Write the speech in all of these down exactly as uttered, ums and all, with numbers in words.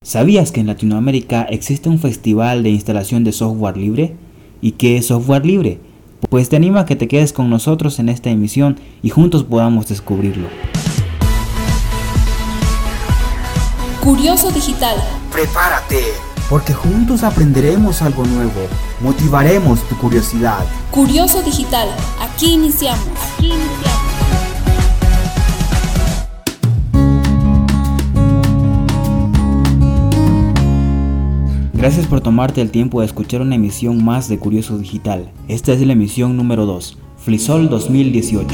¿Sabías que en Latinoamérica existe un festival de instalación de software libre? ¿Y qué es software libre? Pues te animo a que te quedes con nosotros en esta emisión y juntos podamos descubrirlo. Curioso Digital. Prepárate, porque juntos aprenderemos algo nuevo, motivaremos tu curiosidad. Curioso Digital, aquí iniciamos. Aquí iniciamos. Gracias por tomarte el tiempo de escuchar una emisión más de Curioso Digital. Esta es la emisión número dos, FLISOL dos mil dieciocho.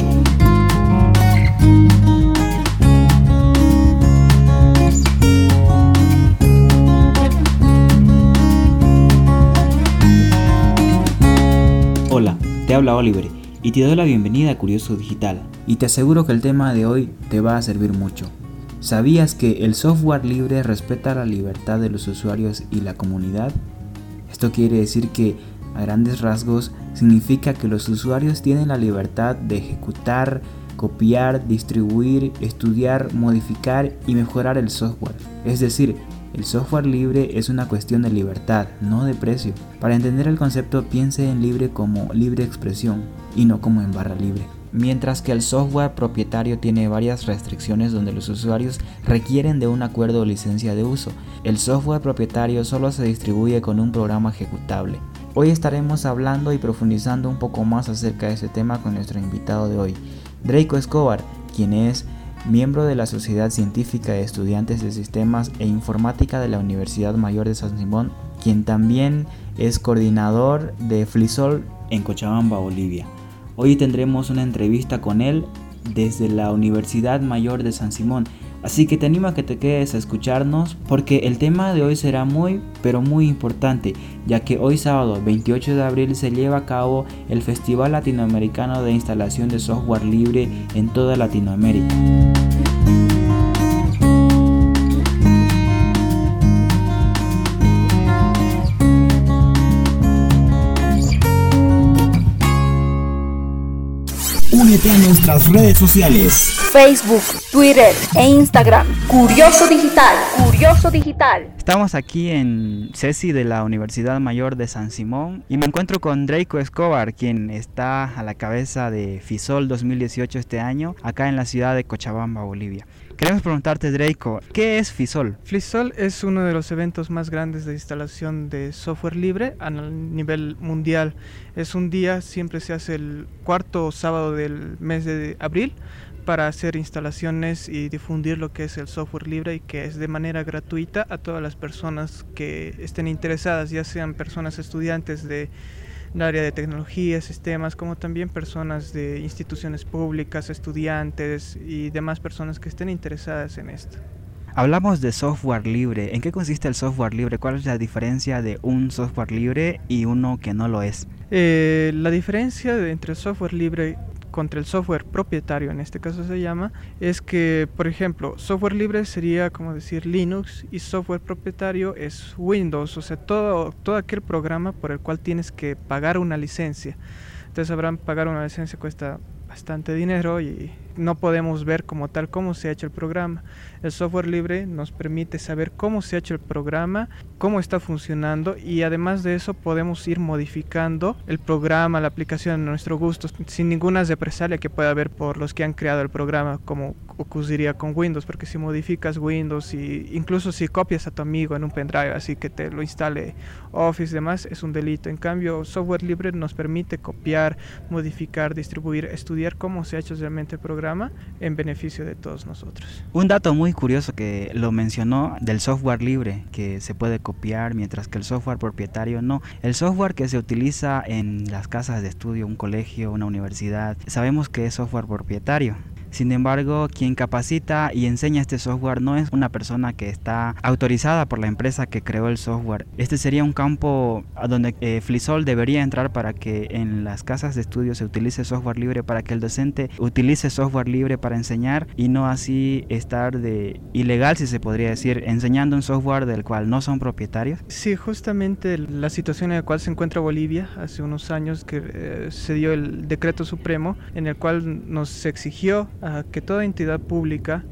Hola, te habla Oliver y te doy la bienvenida a Curioso Digital. Y te aseguro que el tema de hoy te va a servir mucho. ¿Sabías que el software libre respeta la libertad de los usuarios y la comunidad? Esto quiere decir que, a grandes rasgos, significa que los usuarios tienen la libertad de ejecutar, copiar, distribuir, estudiar, modificar y mejorar el software. Es decir, el software libre es una cuestión de libertad, no de precio. Para entender el concepto, piense en libre como libre expresión y no como en barra libre. Mientras que el software propietario tiene varias restricciones donde los usuarios requieren de un acuerdo o licencia de uso. El software propietario solo se distribuye con un programa ejecutable. Hoy estaremos hablando y profundizando un poco más acerca de este tema con nuestro invitado de hoy, Draco Escobar, quien es miembro de la Sociedad Científica de Estudiantes de Sistemas e Informática de la Universidad Mayor de San Simón, quien también es coordinador de FLISOL en Cochabamba, Bolivia. Hoy tendremos una entrevista con él desde la Universidad Mayor de San Simón, así que te animo a que te quedes a escucharnos porque el tema de hoy será muy, pero muy importante, ya que hoy sábado veintiocho de abril se lleva a cabo el Festival Latinoamericano de Instalación de Software Libre en toda Latinoamérica. Únete a nuestras redes sociales: Facebook, Twitter e Instagram. Curioso Digital. Curioso Digital. Estamos aquí en CESI de la Universidad Mayor de San Simón y me encuentro con Draco Escobar, quien está a la cabeza de FLISOL dos mil dieciocho este año, acá en la ciudad de Cochabamba, Bolivia. Queremos preguntarte, Draco, ¿qué es FLISOL? FLISOL es uno de los eventos más grandes de instalación de software libre a nivel mundial. Es un día, siempre se hace el cuarto sábado del mes de abril, para hacer instalaciones y difundir lo que es el software libre y que es de manera gratuita a todas las personas que estén interesadas, ya sean personas estudiantes de el área de tecnología, sistemas, como también personas de instituciones públicas, estudiantes y demás personas que estén interesadas en esto. Hablamos de software libre. ¿En qué consiste el software libre? ¿Cuál es la diferencia de un software libre y uno que no lo es? Eh, la diferencia de, entre el software libre contra el software propietario, en este caso se llama, es que, por ejemplo, software libre sería como decir Linux y software propietario es Windows, o sea, todo, todo aquel programa por el cual tienes que pagar una licencia. Entonces sabrán, pagar una licencia cuesta bastante dinero y no podemos ver como tal cómo se ha hecho el programa. El software libre nos permite saber cómo se ha hecho el programa, cómo está funcionando y además de eso podemos ir modificando el programa, la aplicación a nuestro gusto sin ninguna represalia que pueda haber por los que han creado el programa, como ocurriría con Windows, porque si modificas Windows y incluso si copias a tu amigo en un pendrive así que te lo instale Office y demás, es un delito. En cambio, software libre nos permite copiar, modificar, distribuir, estudiar cómo se ha hecho realmente el programa en beneficio de todos nosotros. Un dato muy curioso que lo mencionó del software libre, que se puede copiar mientras que el software propietario no. El software que se utiliza en las casas de estudio, un colegio, una universidad, sabemos que es software propietario. Sin embargo, quien capacita y enseña este software no es una persona que está autorizada por la empresa que creó el software. Este sería un campo a donde eh, FLISOL debería entrar para que en las casas de estudio se utilice software libre, para que el docente utilice software libre para enseñar y no así estar de ilegal, si se podría decir, enseñando un software del cual no son propietarios. Sí, justamente la situación en la cual se encuentra Bolivia hace unos años que eh, se dio el decreto supremo en el cual nos exigió a que toda entidad pública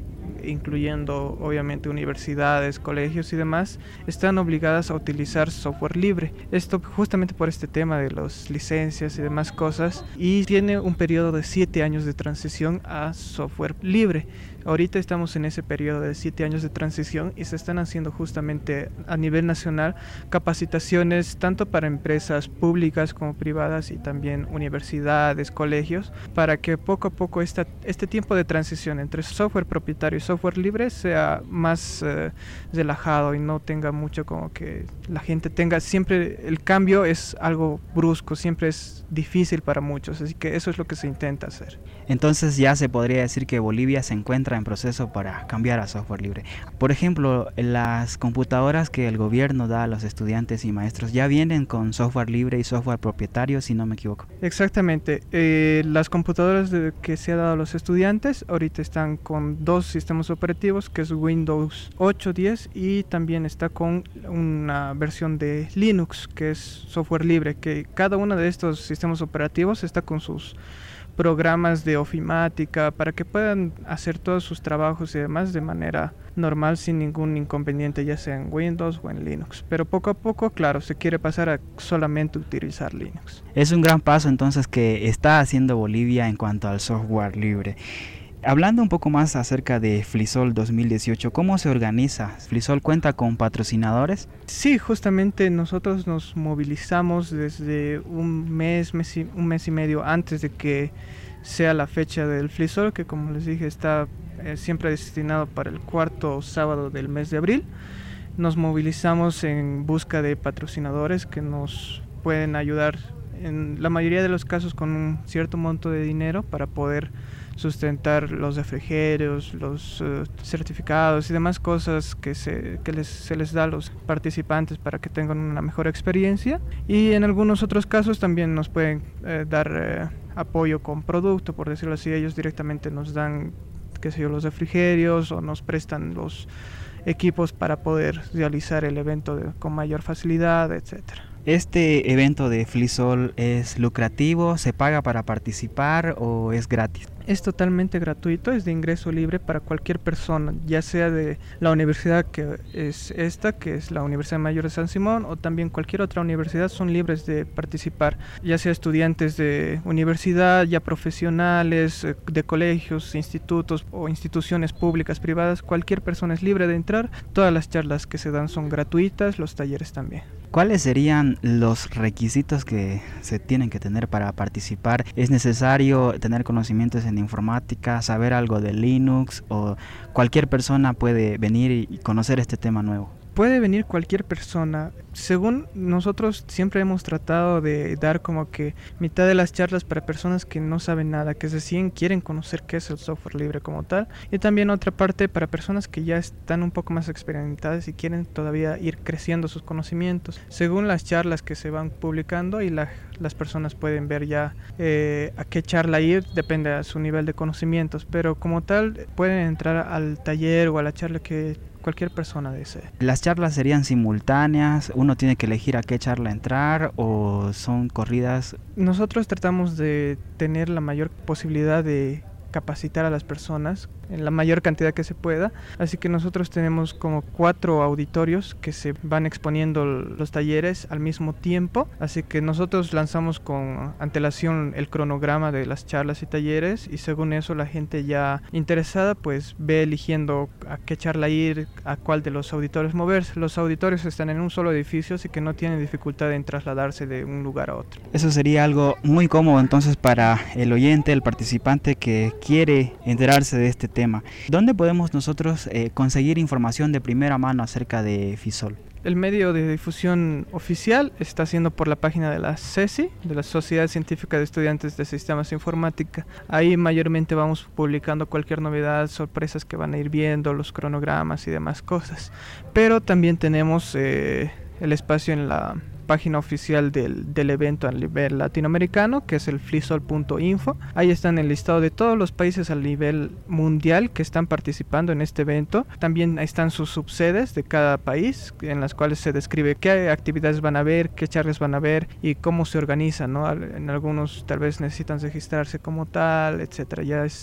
incluyendo obviamente universidades, colegios y demás, están obligadas a utilizar software libre. Esto justamente por este tema de las licencias y demás cosas, y tiene un periodo de siete años de transición a software libre. Ahorita estamos en ese periodo de siete años de transición y se están haciendo justamente a nivel nacional capacitaciones tanto para empresas públicas como privadas y también universidades, colegios, para que poco a poco esta, este tiempo de transición entre software propietario y software libre sea más eh, relajado y no tenga mucho como que la gente tenga, siempre el cambio es algo brusco, siempre es difícil para muchos, así que eso es lo que se intenta hacer. Entonces ya se podría decir que Bolivia se encuentra en proceso para cambiar a software libre. Por ejemplo, las computadoras que el gobierno da a los estudiantes y maestros ya vienen con software libre y software propietario, si no me equivoco. Exactamente. Eh, las computadoras de, que se ha dado a los estudiantes ahorita están con dos sistemas operativos, que es Windows ocho, diez, y también está con una versión de Linux, que es software libre, que cada uno de estos sistemas operativos está con sus programas de ofimática para que puedan hacer todos sus trabajos y demás de manera normal sin ningún inconveniente, ya sea en Windows o en Linux. Pero poco a poco, claro, se quiere pasar a solamente utilizar Linux. Es un gran paso entonces que está haciendo Bolivia en cuanto al software libre. Hablando un poco más acerca de FLISOL dos mil dieciocho, ¿cómo se organiza? ¿FLISOL cuenta con patrocinadores? Sí, justamente nosotros nos movilizamos desde un mes, mes y, un mes y medio antes de que sea la fecha del FLISOL, que como les dije está eh, siempre destinado para el cuarto sábado del mes de abril. Nos movilizamos en busca de patrocinadores que nos pueden ayudar en la mayoría de los casos con un cierto monto de dinero para poder sustentar los refrigerios, los uh, certificados y demás cosas que, se, que les, se les da a los participantes para que tengan una mejor experiencia, y en algunos otros casos también nos pueden eh, dar eh, apoyo con producto, por decirlo así. Ellos directamente nos dan, qué sé yo, los refrigerios o nos prestan los equipos para poder realizar el evento de, con mayor facilidad, etcétera. ¿Este evento de FLISOL es lucrativo? ¿Se paga para participar o es gratis? Es totalmente gratuito, es de ingreso libre para cualquier persona, ya sea de la universidad que es esta, que es la Universidad Mayor de San Simón, o también cualquier otra universidad, son libres de participar, ya sea estudiantes de universidad, ya profesionales, de colegios, institutos o instituciones públicas, privadas. Cualquier persona es libre de entrar. Todas las charlas que se dan son gratuitas, los talleres también. ¿Cuáles serían los requisitos que se tienen que tener para participar? ¿Es necesario tener conocimientos en informática, saber algo de Linux, o cualquier persona puede venir y conocer este tema nuevo? Puede venir cualquier persona. Según nosotros siempre hemos tratado de dar como que mitad de las charlas para personas que no saben nada, que recién quieren conocer qué es el software libre como tal, y también otra parte para personas que ya están un poco más experimentadas y quieren todavía ir creciendo sus conocimientos. Según las charlas que se van publicando y la, las personas pueden ver ya eh, a qué charla ir, depende de su nivel de conocimientos, pero como tal pueden entrar al taller o a la charla que cualquier persona desee. ¿Las charlas serían simultáneas? ¿Uno tiene que elegir a qué charla entrar o son corridas? Nosotros tratamos de tener la mayor posibilidad de capacitar a las personas en la mayor cantidad que se pueda, así que nosotros tenemos como cuatro auditorios que se van exponiendo los talleres al mismo tiempo, así que nosotros lanzamos con antelación el cronograma de las charlas y talleres, y según eso la gente ya interesada pues ve eligiendo a qué charla ir, a cuál de los auditorios moverse. Los auditorios están en un solo edificio, así que no tienen dificultad en trasladarse de un lugar a otro. Eso sería algo muy cómodo entonces para el oyente, el participante que quiere enterarse de este tema. ¿Dónde podemos nosotros eh, conseguir información de primera mano acerca de FLISOL? El medio de difusión oficial está siendo por la página de la SESI, de la Sociedad Científica de Estudiantes de Sistemas de Informática. Ahí mayormente vamos publicando cualquier novedad, sorpresas que van a ir viendo, los cronogramas y demás cosas. Pero también tenemos eh, el espacio en la página oficial del, del evento a nivel latinoamericano, que es el flisol punto info. Ahí están el listado de todos los países a nivel mundial que están participando en este evento. También están sus subsedes de cada país, en las cuales se describe qué actividades van a haber, qué charlas van a haber y cómo se organizan, ¿no? En algunos tal vez necesitan registrarse como tal, etcétera. Ya es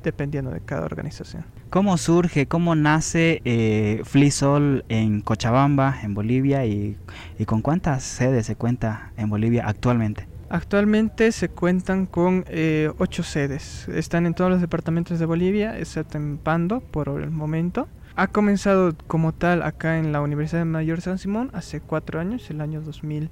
dependiendo de cada organización. ¿Cómo surge, cómo nace eh, FLISOL en Cochabamba, en Bolivia, y, y con cuántas sedes se cuenta en Bolivia actualmente? Actualmente se cuentan con eh, ocho sedes. Están en todos los departamentos de Bolivia, excepto en Pando por el momento. Ha comenzado como tal acá en la Universidad Mayor de San Simón hace cuatro años, el año dos mil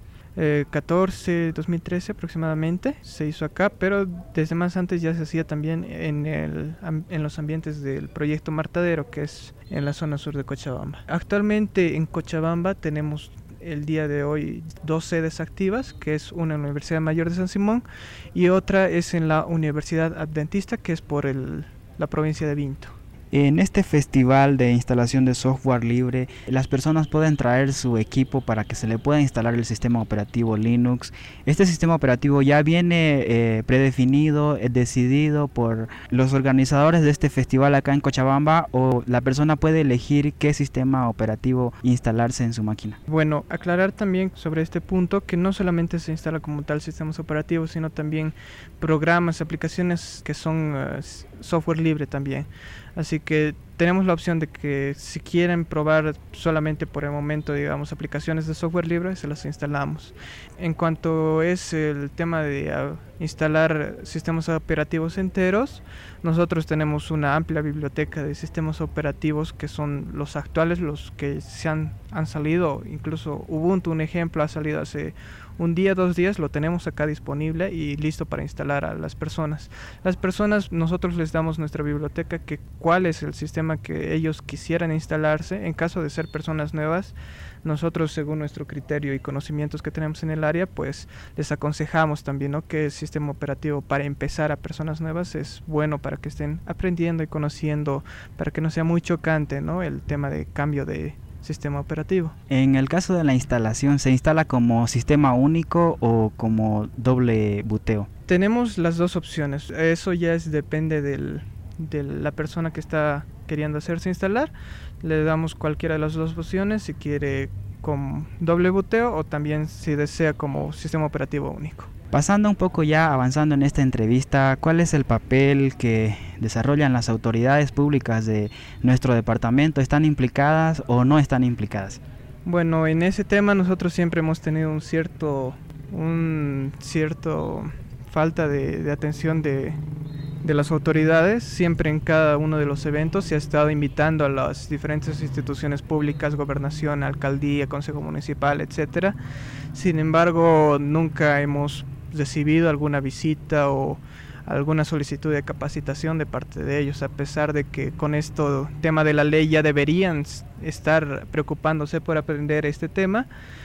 catorce, dos mil trece aproximadamente, se hizo acá, pero desde más antes ya se hacía también en, el, en los ambientes del proyecto Martadero, que es en la zona sur de Cochabamba. Actualmente en Cochabamba tenemos el día de hoy dos sedes activas, que es una en la Universidad Mayor de San Simón y otra es en la Universidad Adventista, que es por el, la provincia de Vinto. En este festival de instalación de software libre, las personas pueden traer su equipo para que se le pueda instalar el sistema operativo Linux. Este sistema operativo ya viene eh, predefinido, eh, decidido por los organizadores de este festival acá en Cochabamba, o la persona puede elegir qué sistema operativo instalarse en su máquina. Bueno, aclarar también sobre este punto que no solamente se instala como tal sistemas operativos, sino también programas, aplicaciones que son uh, software libre también. Así que tenemos la opción de que si quieren probar solamente por el momento, digamos, aplicaciones de software libre, se las instalamos. En cuanto es el tema de uh, instalar sistemas operativos enteros, nosotros tenemos una amplia biblioteca de sistemas operativos que son los actuales, los que se han, han salido. Incluso Ubuntu, un ejemplo, ha salido hace un día, dos días, lo tenemos acá disponible y listo para instalar a las personas. Las personas, nosotros les damos nuestra biblioteca, que cuál es el sistema que ellos quisieran instalarse. En caso de ser personas nuevas, nosotros, según nuestro criterio y conocimientos que tenemos en el área, pues les aconsejamos también, ¿no?, que el sistema operativo para empezar a personas nuevas es bueno para que estén aprendiendo y conociendo, para que no sea muy chocante, ¿no?, el tema de cambio de sistema operativo. En el caso de la instalación, ¿se instala como sistema único o como doble buteo? Tenemos las dos opciones. Eso ya es, depende del, de la persona que está queriendo hacerse instalar. Le damos cualquiera de las dos opciones, si quiere con doble buteo o también si desea como sistema operativo único. Pasando un poco ya, avanzando en esta entrevista, ¿cuál es el papel que desarrollan las autoridades públicas de nuestro departamento? ¿Están implicadas o no están implicadas? Bueno, en ese tema nosotros siempre hemos tenido un cierto, un cierto falta de, de atención de, de las autoridades. Siempre en cada uno de los eventos se ha estado invitando a las diferentes instituciones públicas, gobernación, alcaldía, consejo municipal, etcétera. Sin embargo, nunca hemos recibido alguna visita o alguna solicitud de capacitación de parte de ellos, a pesar de que con esto tema de la ley ya deberían estar preocupándose por aprender este tema.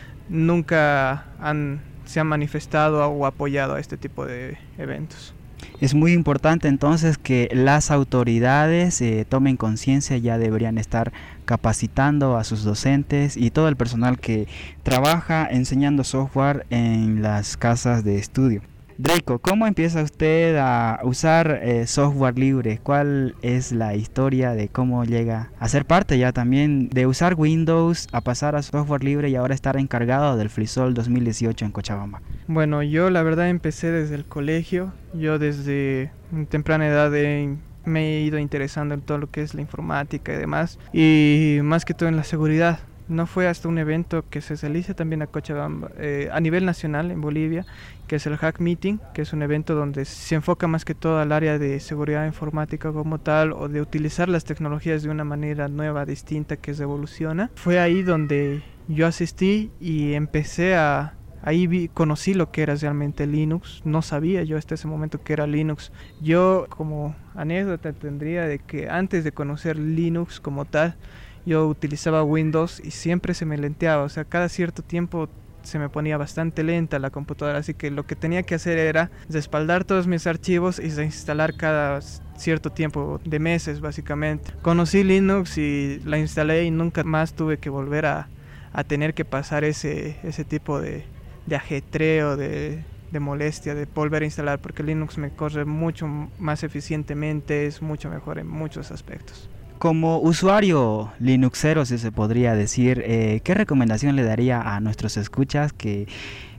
Nunca han, se han manifestado o apoyado a este tipo de eventos. Es muy importante entonces que las autoridades eh, tomen conciencia, ya deberían estar capacitando a sus docentes y todo el personal que trabaja enseñando software en las casas de estudio. Draco, ¿cómo empieza usted a usar eh, software libre? ¿Cuál es la historia de cómo llega a ser parte ya también de usar Windows, a pasar a software libre y ahora estar encargado del FLISOL dos mil dieciocho en Cochabamba? Bueno, yo la verdad empecé desde el colegio. Yo desde temprana edad he, me he ido interesando en todo lo que es la informática y demás, y más que todo en la seguridad. No fue hasta un evento que se realiza también a Cochabamba, eh, a nivel nacional en Bolivia, que es el Hack Meeting, que es un evento donde se enfoca más que todo al área de seguridad informática como tal, o de utilizar las tecnologías de una manera nueva, distinta, que se evoluciona. Fue ahí donde yo asistí y empecé a... Ahí vi, conocí lo que era realmente Linux. No sabía yo hasta ese momento que era Linux. Yo, como anécdota, tendría de que antes de conocer Linux como tal, yo utilizaba Windows y siempre se me lenteaba. O sea, cada cierto tiempo se me ponía bastante lenta la computadora. Así que lo que tenía que hacer era respaldar todos mis archivos y reinstalar cada cierto tiempo, de meses básicamente. Conocí Linux y la instalé y nunca más tuve que volver a, a tener que pasar ese, ese tipo de... de ajetreo, de, de molestia, de volver a instalar, porque Linux me corre mucho más eficientemente, es mucho mejor en muchos aspectos. Como usuario linuxero, si se podría decir, eh, ¿qué recomendación le daría a nuestros escuchas que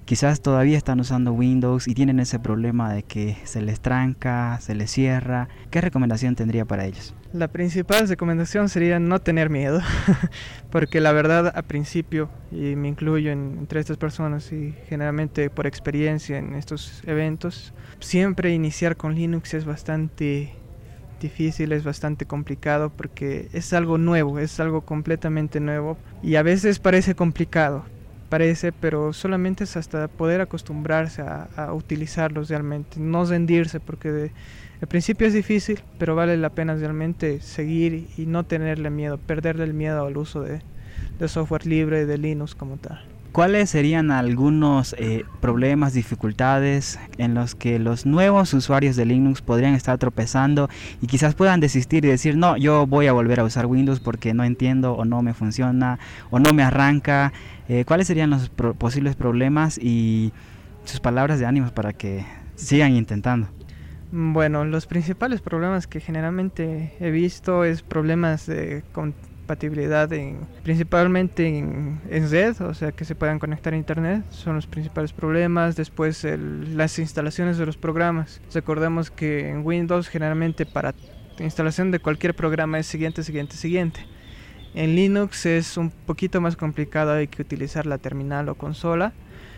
quizás todavía están usando Windows y tienen ese problema de que se les tranca, se les cierra. ¿Qué recomendación tendría para ellos? La principal recomendación sería no tener miedo, porque la verdad a principio, y me incluyo en, entre estas personas y generalmente por experiencia en estos eventos, siempre iniciar con Linux es bastante difícil, es bastante complicado porque es algo nuevo, es algo completamente nuevo y a veces parece complicado, parece, pero solamente es hasta poder acostumbrarse a, a utilizarlos realmente, no rendirse porque de, al principio es difícil, pero vale la pena realmente seguir y no tenerle miedo, perderle el miedo al uso de, de software libre, de Linux como tal. ¿Cuáles serían algunos eh, problemas, dificultades en los que los nuevos usuarios de Linux podrían estar tropezando y quizás puedan desistir y decir, no, yo voy a volver a usar Windows porque no entiendo o no me funciona o no me arranca? Eh, ¿Cuáles serían los pro- posibles problemas y sus palabras de ánimo para que sigan intentando? Bueno, los principales problemas que generalmente he visto es problemas de compatibilidad en, principalmente en, en red, o sea que se puedan conectar a internet, son los principales problemas. Después el, las instalaciones de los programas. Recordemos que en Windows generalmente para instalación de cualquier programa es siguiente, siguiente, siguiente. En Linux es un poquito más complicado, hay que utilizar la terminal o consola,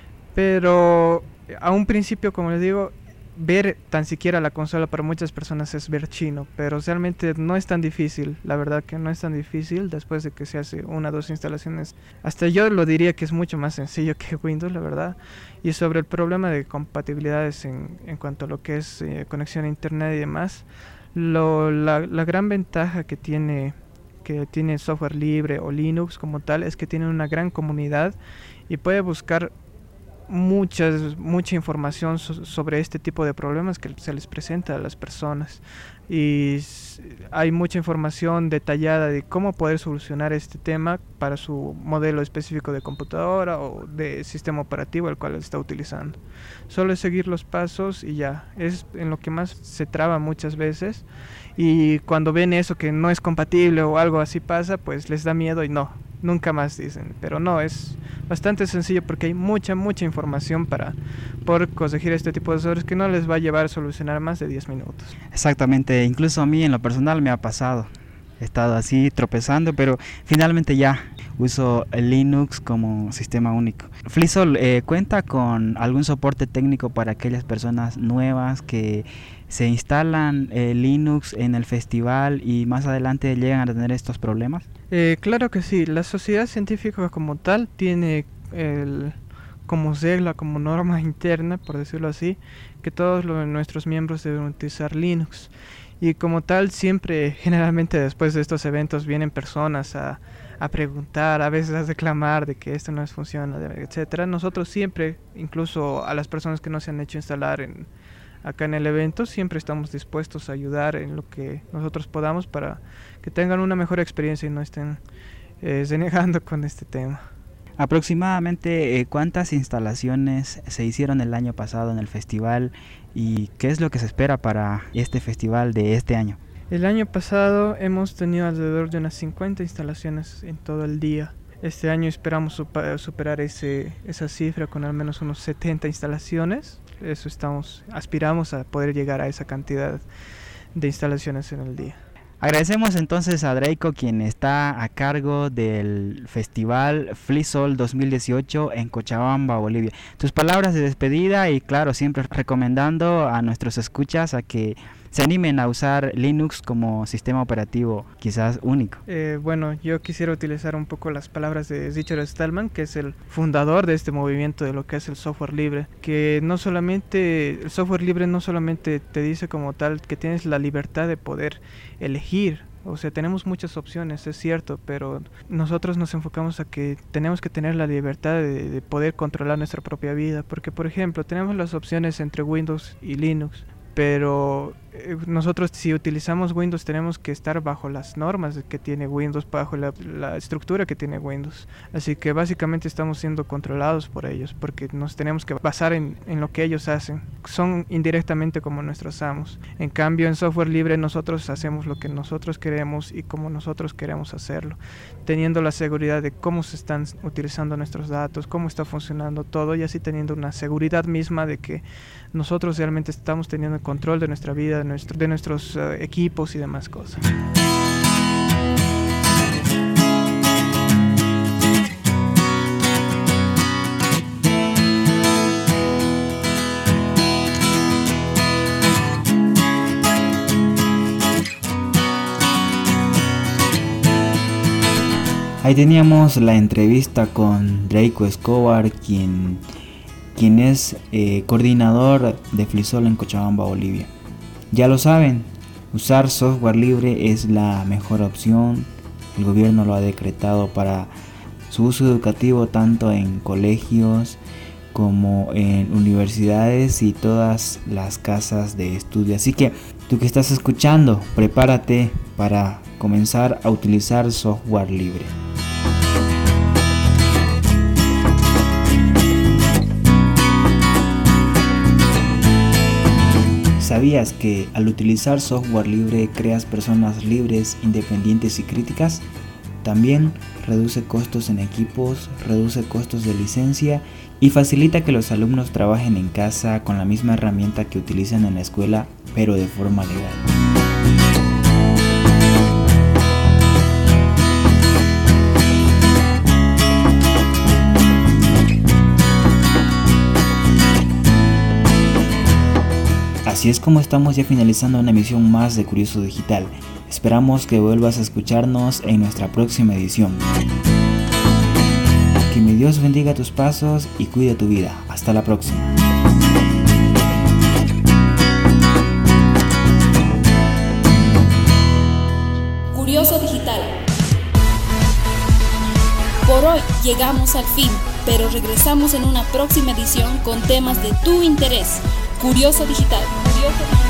pero a un principio, como les digo, ver tan siquiera la consola para muchas personas es ver chino, pero realmente no es tan difícil, la verdad que no es tan difícil después de que se hace una o dos instalaciones. Hasta yo lo diría que es mucho más sencillo que Windows, la verdad. Y sobre el problema de compatibilidades en, en cuanto a lo que es eh, conexión a internet y demás, lo, la, la gran ventaja que tiene, que tiene software libre o Linux como tal es que tiene una gran comunidad y puede buscar muchas mucha información so- sobre este tipo de problemas que se les presenta a las personas y s- hay mucha información detallada de cómo poder solucionar este tema para su modelo específico de computadora o de sistema operativo el cual está utilizando. Solo es seguir los pasos y ya, es en lo que más se traba muchas veces, y cuando ven eso que no es compatible o algo así pasa, pues les da miedo y no, nunca más dicen, pero no, es bastante sencillo porque hay mucha, mucha información para poder corregir este tipo de errores que no les va a llevar a solucionar más de diez minutos. Exactamente, incluso a mí en lo personal me ha pasado. He estado así tropezando, pero finalmente ya uso el Linux como sistema único. Flisol, eh, ¿cuenta con algún soporte técnico para aquellas personas nuevas que se instalan eh, Linux en el festival y más adelante llegan a tener estos problemas? Eh, claro que sí, la sociedad científica como tal tiene el, como regla, como norma interna, por decirlo así, que todos los, nuestros miembros deben utilizar Linux. Y como tal, siempre, generalmente después de estos eventos vienen personas a, a preguntar, a veces a reclamar de que esto no es funciona, etcétera. Nosotros siempre, incluso a las personas que no se han hecho instalar en, acá en el evento, siempre estamos dispuestos a ayudar en lo que nosotros podamos para que tengan una mejor experiencia y no estén eh, renegando con este tema. Aproximadamente, eh, ¿cuántas instalaciones se hicieron el año pasado en el festival y qué es lo que se espera para este festival de este año? El año pasado hemos tenido alrededor de unas cincuenta instalaciones en todo el día. Este año esperamos super, superar ese, esa cifra con al menos unos setenta instalaciones. Eso estamos, aspiramos a poder llegar a esa cantidad de instalaciones en el día. Agradecemos entonces a Draco, quien está a cargo del festival Flisol dos mil dieciocho en Cochabamba, Bolivia. Tus palabras de despedida y claro, siempre recomendando a nuestros escuchas a que se animen a usar Linux como sistema operativo quizás único. Eh, bueno, yo quisiera utilizar un poco las palabras de Richard Stallman, que es el fundador de este movimiento de lo que es el software libre, que no solamente, el software libre no solamente te dice como tal que tienes la libertad de poder elegir, o sea, tenemos muchas opciones, es cierto, pero nosotros nos enfocamos a que tenemos que tener la libertad de, de poder controlar nuestra propia vida, porque por ejemplo, tenemos las opciones entre Windows y Linux, pero eh, nosotros si utilizamos Windows tenemos que estar bajo las normas que tiene Windows, bajo la, la estructura que tiene Windows, así que básicamente estamos siendo controlados por ellos, porque nos tenemos que basar en, en lo que ellos hacen, son indirectamente como nuestros amos. En cambio en software libre nosotros hacemos lo que nosotros queremos y como nosotros queremos hacerlo, teniendo la seguridad de cómo se están utilizando nuestros datos, cómo está funcionando todo, y así teniendo una seguridad misma de que nosotros realmente estamos teniendo el control de nuestra vida, de, nuestro, de nuestros uh, equipos y demás cosas. Ahí teníamos la entrevista con Draco Escobar, quien, quien es eh, coordinador de Flisol en Cochabamba, Bolivia. Ya lo saben, usar software libre es la mejor opción. El gobierno lo ha decretado para su uso educativo tanto en colegios como en universidades y todas las casas de estudio. Así que tú que estás escuchando, prepárate para comenzar a utilizar software libre. ¿Sabías que al utilizar software libre creas personas libres, independientes y críticas? También reduce costos en equipos, reduce costos de licencia y facilita que los alumnos trabajen en casa con la misma herramienta que utilizan en la escuela, pero de forma legal. Así es como estamos ya finalizando una emisión más de Curioso Digital. Esperamos que vuelvas a escucharnos en nuestra próxima edición. Que mi Dios bendiga tus pasos y cuide tu vida. Hasta la próxima. Curioso Digital. Por hoy llegamos al fin, pero regresamos en una próxima edición con temas de tu interés. Curioso Digital. Curioso Digital.